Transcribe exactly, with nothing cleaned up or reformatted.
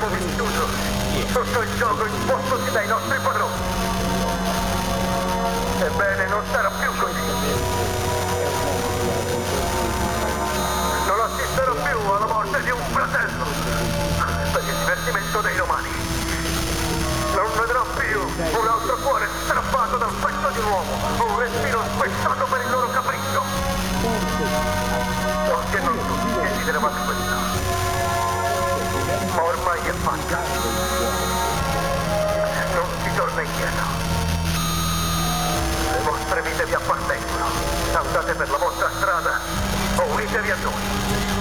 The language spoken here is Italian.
abbiamo vissuto sotto il gioco impostoci dai nostri padroni. Ebbene, non sarà più così. Non assisterò più alla morte di un fratello per il divertimento dei romani. Non vedrò più un altro cuore strappato dal petto di un uomo o un respiro spezzato per il loro capriccio. So che non tutti desideravate questo, ma ormai è fatta. Non si torna indietro. Le vostre vite vi appartengono. Andate per la vostra strada o unitevi a noi.